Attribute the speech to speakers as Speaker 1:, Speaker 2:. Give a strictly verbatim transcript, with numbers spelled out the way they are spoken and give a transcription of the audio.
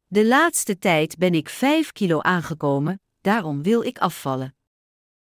Speaker 1: De laatste tijd ben ik vijf kilo aangekomen, daarom wil ik afvallen.